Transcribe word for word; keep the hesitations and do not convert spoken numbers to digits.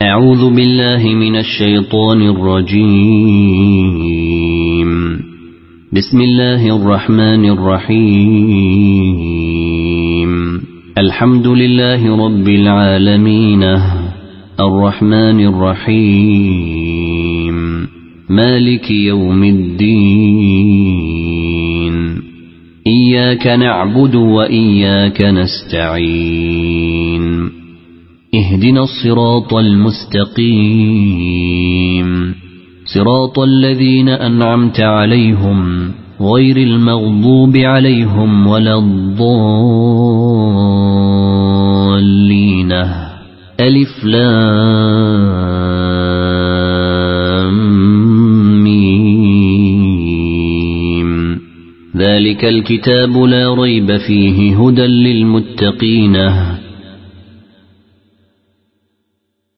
أعوذ بالله من الشيطان الرجيم. بسم الله الرحمن الرحيم. الحمد لله رب العالمين الرحمن الرحيم مالك يوم الدين. إياك نعبد وإياك نستعين. اهدنا الصراط المستقيم صراط الذين أنعمت عليهم غير المغضوب عليهم ولا الضالين. ألف لام ميم. ذلك الكتاب لا ريب فيه هدى للمتقين